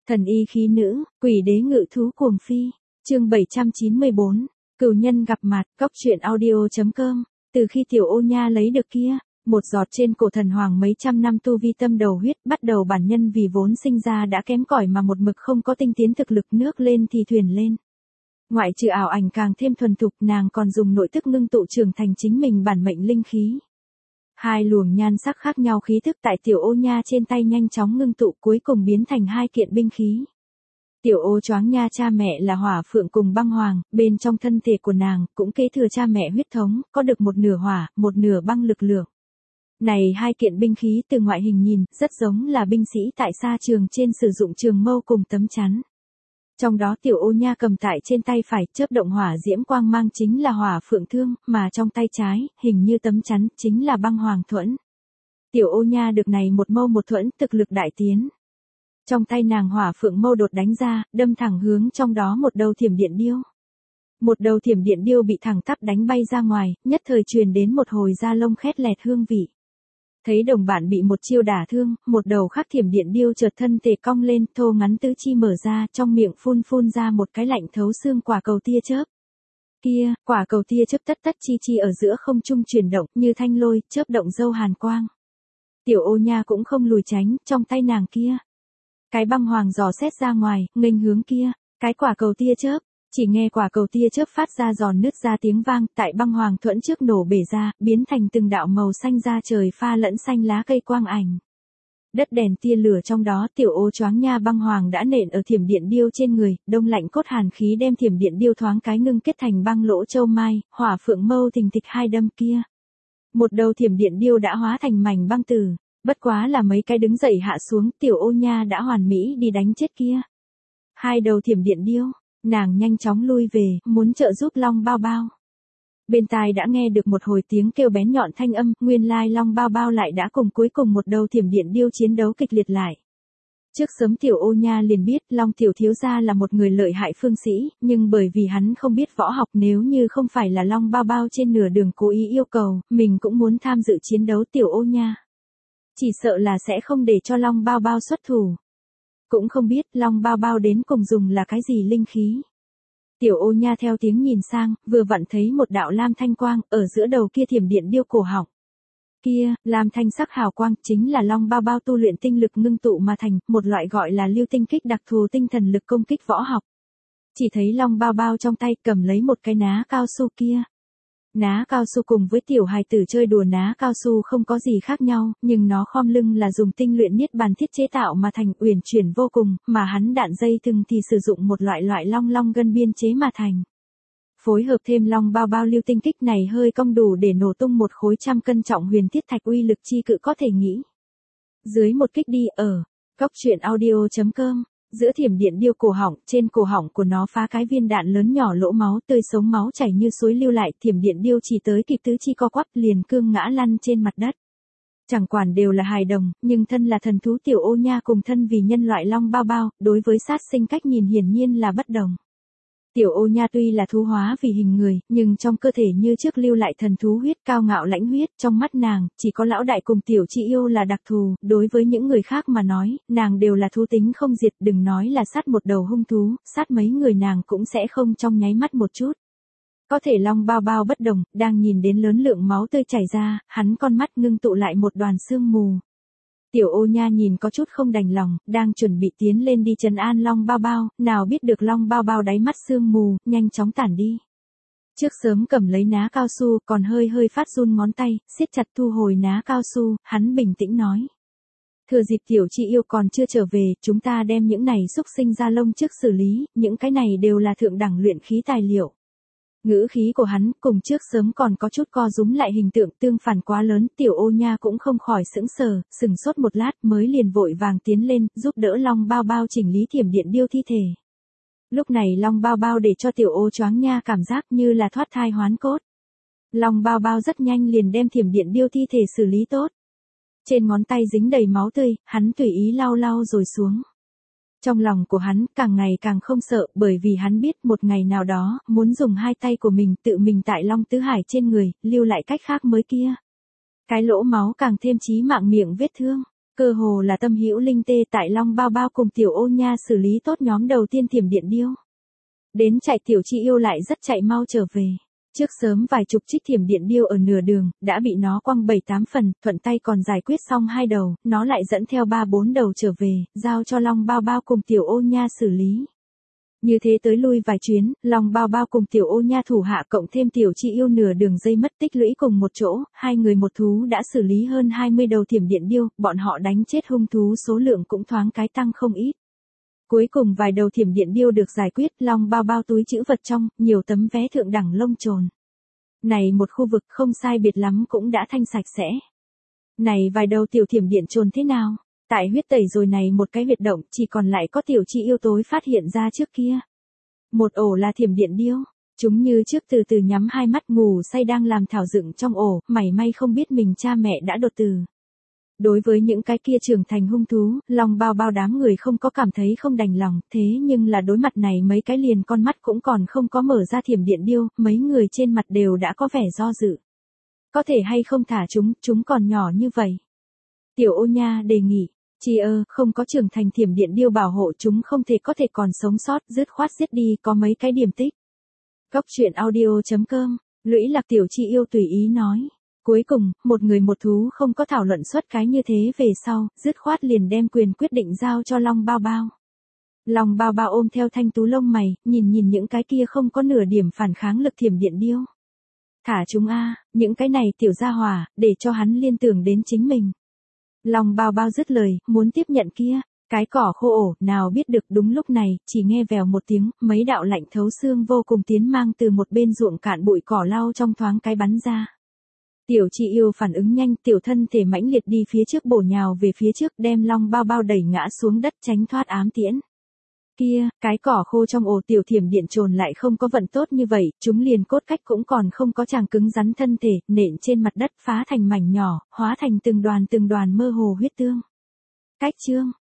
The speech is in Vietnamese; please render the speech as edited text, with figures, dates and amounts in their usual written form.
Thần y khí nữ, quỷ đế ngự thú cuồng phi. Chương 794. Cửu nhân gặp mặt. Cóc truyện audio.com. Từ khi tiểu ô nha lấy được kia, một giọt trên cổ thần hoàng mấy trăm năm tu vi tâm đầu huyết, bắt đầu bản nhân vì vốn sinh ra đã kém cỏi mà một mực không có tinh tiến thực lực, nước lên thì thuyền lên. Ngoại trừ ảo ảnh càng thêm thuần thục, nàng còn dùng nội tức ngưng tụ trưởng thành chính mình bản mệnh linh khí. Hai luồng nhan sắc khác nhau khí thức tại tiểu ô nha trên tay nhanh chóng ngưng tụ, cuối cùng biến thành hai kiện binh khí. Tiểu ô choáng nha cha mẹ là hỏa phượng cùng băng hoàng, bên trong thân thể của nàng cũng kế thừa cha mẹ huyết thống, có được một nửa hỏa, một nửa băng lực lượng. Này hai kiện binh khí từ ngoại hình nhìn rất giống là binh sĩ tại sa trường trên sử dụng trường mâu cùng tấm chắn. Trong đó tiểu ô nha cầm tại trên tay phải chớp động hỏa diễm quang mang chính là hỏa phượng thương, mà trong tay trái, hình như tấm chắn, chính là băng hoàng thuẫn. Tiểu ô nha được này một mâu một thuẫn, thực lực đại tiến. Trong tay nàng hỏa phượng mâu đột đánh ra, đâm thẳng hướng trong đó một đầu thiểm điện điêu. Một đầu thiểm điện điêu bị thẳng tắp đánh bay ra ngoài, nhất thời truyền đến một hồi da lông khét lẹt hương vị. Thấy đồng bạn bị một chiêu đả thương, một đầu khác thiểm điện điêu chợt thân thể cong lên, thô ngắn tứ chi mở ra, trong miệng phun ra một cái lạnh thấu xương quả cầu tia chớp. Kia, quả cầu tia chớp tất chi ở giữa không trung chuyển động, như thanh lôi, chớp động dâu hàn quang. Tiểu ô nha cũng không lùi tránh, trong tay nàng kia. Cái băng hoàng dò xét ra ngoài, nghênh hướng kia, cái quả cầu tia chớp. Chỉ nghe quả cầu tia chớp phát ra giòn nứt ra tiếng vang, tại băng hoàng thuẫn trước nổ bể ra, biến thành từng đạo màu xanh da trời pha lẫn xanh lá cây quang ảnh. Đất đèn tia lửa trong đó, tiểu ô choáng nha băng hoàng đã nện ở thiểm điện điêu trên người, đông lạnh cốt hàn khí đem thiểm điện điêu thoáng cái ngưng kết thành băng lỗ châu mai, hỏa phượng mâu thình thịch hai đâm kia. Một đầu thiểm điện điêu đã hóa thành mảnh băng tử, bất quá là mấy cái đứng dậy hạ xuống, tiểu ô nha đã hoàn mỹ đi đánh chết kia. Hai đầu thiểm điện điêu. Nàng nhanh chóng lui về, muốn trợ giúp Long Bao Bao. Bên tai đã nghe được một hồi tiếng kêu bén nhọn thanh âm, nguyên lai Long Bao Bao lại đã cùng cuối cùng một đầu thiểm điện điêu chiến đấu kịch liệt lại. Trước sớm tiểu ô nha liền biết Long tiểu thiếu gia là một người lợi hại phương sĩ, nhưng bởi vì hắn không biết võ học, nếu như không phải là Long Bao Bao trên nửa đường cố ý yêu cầu, mình cũng muốn tham dự chiến đấu tiểu ô nha. Chỉ sợ là sẽ không để cho Long Bao Bao xuất thủ. Cũng không biết Long Bao Bao đến cùng dùng là cái gì linh khí. Tiểu ô nha theo tiếng nhìn sang, vừa vặn thấy một đạo lam thanh quang, ở giữa đầu kia thiểm điện điêu cổ họng. Kia, lam thanh sắc hào quang, chính là Long Bao Bao tu luyện tinh lực ngưng tụ mà thành, một loại gọi là lưu tinh kích đặc thù tinh thần lực công kích võ học. Chỉ thấy Long Bao Bao trong tay cầm lấy một cái ná cao su kia. Ná cao su cùng với tiểu hài tử chơi đùa ná cao su không có gì khác nhau, nhưng nó khom lưng là dùng tinh luyện niết bàn thiết chế tạo mà thành, uyển chuyển vô cùng, mà hắn đạn dây thừng thì sử dụng một loại long gân biên chế mà thành. Phối hợp thêm Long Bao Bao lưu tinh kích này hơi cong đủ để nổ tung một khối 100 cân trọng huyền thiết thạch, uy lực chi cự có thể nghĩ. Dưới một kích đi ở Cóc truyện audio.com. Giữa thiểm điện điêu cổ họng, trên cổ họng của nó phá cái viên đạn lớn nhỏ lỗ máu tươi sống, máu chảy như suối lưu lại, thiểm điện điêu chỉ tới kịp tứ chi co quắp liền cương ngã lăn trên mặt đất. Chẳng quản đều là hài đồng, nhưng thân là thần thú tiểu ô nha cùng thân vì nhân loại Long Bao Bao, đối với sát sinh cách nhìn hiển nhiên là bất đồng. Tiểu ô nha tuy là thú hóa vì hình người, nhưng trong cơ thể như trước lưu lại thần thú huyết, cao ngạo lãnh huyết, trong mắt nàng, chỉ có lão đại cùng tiểu chị yêu là đặc thù, đối với những người khác mà nói, nàng đều là thú tính không diệt, đừng nói là sát một đầu hung thú, sát mấy người nàng cũng sẽ không trong nháy mắt một chút. Có thể Long Bao Bao bất đồng, đang nhìn đến lớn lượng máu tươi chảy ra, hắn con mắt ngưng tụ lại một đoàn sương mù. Tiểu ô nha nhìn có chút không đành lòng, đang chuẩn bị tiến lên đi trấn an Long Bao Bao, nào biết được Long Bao Bao đáy mắt sương mù, nhanh chóng tản đi. Trước sớm cầm lấy ná cao su, còn hơi phát run ngón tay, siết chặt thu hồi ná cao su, hắn bình tĩnh nói. Thừa dịp tiểu chị yêu còn chưa trở về, chúng ta đem những này xúc sinh ra lông trước xử lý, những cái này đều là thượng đẳng luyện khí tài liệu. Ngữ khí của hắn cùng trước sớm còn có chút co rúm lại, hình tượng tương phản quá lớn, tiểu ô nha cũng không khỏi sững sốt một lát mới liền vội vàng tiến lên, giúp đỡ Long Bao Bao chỉnh lý thiểm điện điêu thi thể. Lúc này Long Bao Bao để cho tiểu ô choáng nha cảm giác như là thoát thai hoán cốt. Long Bao Bao rất nhanh liền đem thiểm điện điêu thi thể xử lý tốt. Trên ngón tay dính đầy máu tươi, hắn tùy ý lau rồi xuống. Trong lòng của hắn càng ngày càng không sợ, bởi vì hắn biết một ngày nào đó, muốn dùng hai tay của mình tự mình tại Long Tứ Hải trên người, lưu lại cách khác mới kia. Cái lỗ máu càng thêm chí mạng miệng vết thương. Cơ hồ là tâm hữu linh tê tại Long Bao Bao cùng Tiểu Ô Nha xử lý tốt nhóm đầu tiên thiểm điện điêu. Đến chạy Tiểu Chi Yêu lại rất chạy mau trở về. Trước sớm vài chục trích thiểm điện điêu ở nửa đường, đã bị nó quăng 7-8 phần, thuận tay còn giải quyết xong 2 đầu, nó lại dẫn theo 3-4 đầu trở về, giao cho Long Bao Bao cùng Tiểu Ô Nha xử lý. Như thế tới lui vài chuyến, Long Bao Bao cùng Tiểu Ô Nha thủ hạ cộng thêm Tiểu Chi Yêu nửa đường dây mất tích lũy cùng một chỗ, 2 người một thú đã xử lý hơn 20 đầu thiểm điện điêu, bọn họ đánh chết hung thú số lượng cũng thoáng cái tăng không ít. Cuối cùng vài đầu thiểm điện điêu được giải quyết, Long Bao Bao túi trữ vật trong, nhiều tấm vé thượng đẳng lông trồn. Này một khu vực không sai biệt lắm cũng đã thanh sạch sẽ. Này vài đầu tiểu thiểm điện trồn thế nào? Tại huyết tẩy rồi này một cái huyệt động, chỉ còn lại có Tiểu Chi Yêu tối phát hiện ra trước kia. Một ổ là thiểm điện điêu, chúng như trước từ từ nhắm hai mắt ngủ say đang làm thảo dựng trong ổ, mảy may không biết mình cha mẹ đã đột tử. Đối với những cái kia trưởng thành hung thú, Long Bao Bao đám người không có cảm thấy không đành lòng, thế nhưng là đối mặt này mấy cái liền con mắt cũng còn không có mở ra thiểm điện điêu, mấy người trên mặt đều đã có vẻ do dự. Có thể hay không thả chúng còn nhỏ như vậy. Tiểu Ô Nha đề nghị, Chi ơ, không có trưởng thành thiểm điện điêu bảo hộ chúng không thể có thể còn sống sót, dứt khoát giết đi, có mấy cái điểm tích. Góc truyện audio.com, Lũy Lạc Tiểu Chi Yêu tùy ý nói. Cuối cùng, một người một thú không có thảo luận suốt cái như thế về sau, dứt khoát liền đem quyền quyết định giao cho Long Bao Bao. Long Bao Bao ôm theo thanh tú lông mày, nhìn những cái kia không có nửa điểm phản kháng lực thiểm điện điêu. Thả chúng a, những cái này tiểu gia hỏa, để cho hắn liên tưởng đến chính mình. Long Bao Bao dứt lời, muốn tiếp nhận kia, cái cỏ khô ổ, nào biết được đúng lúc này, chỉ nghe vèo một tiếng, mấy đạo lạnh thấu xương vô cùng tiến mang từ một bên ruộng cạn bụi cỏ lau trong thoáng cái bắn ra. Tiểu Chi Yêu phản ứng nhanh, tiểu thân thể mãnh liệt đi phía trước bổ nhào về phía trước, đem Long Bao Bao đẩy ngã xuống đất tránh thoát ám tiễn. Kia, cái cỏ khô trong ổ tiểu thiểm điện trồn lại không có vận tốt như vậy, chúng liền cốt cách cũng còn không có chàng cứng rắn thân thể, nện trên mặt đất phá thành mảnh nhỏ, hóa thành từng đoàn mơ hồ huyết tương. Cách chương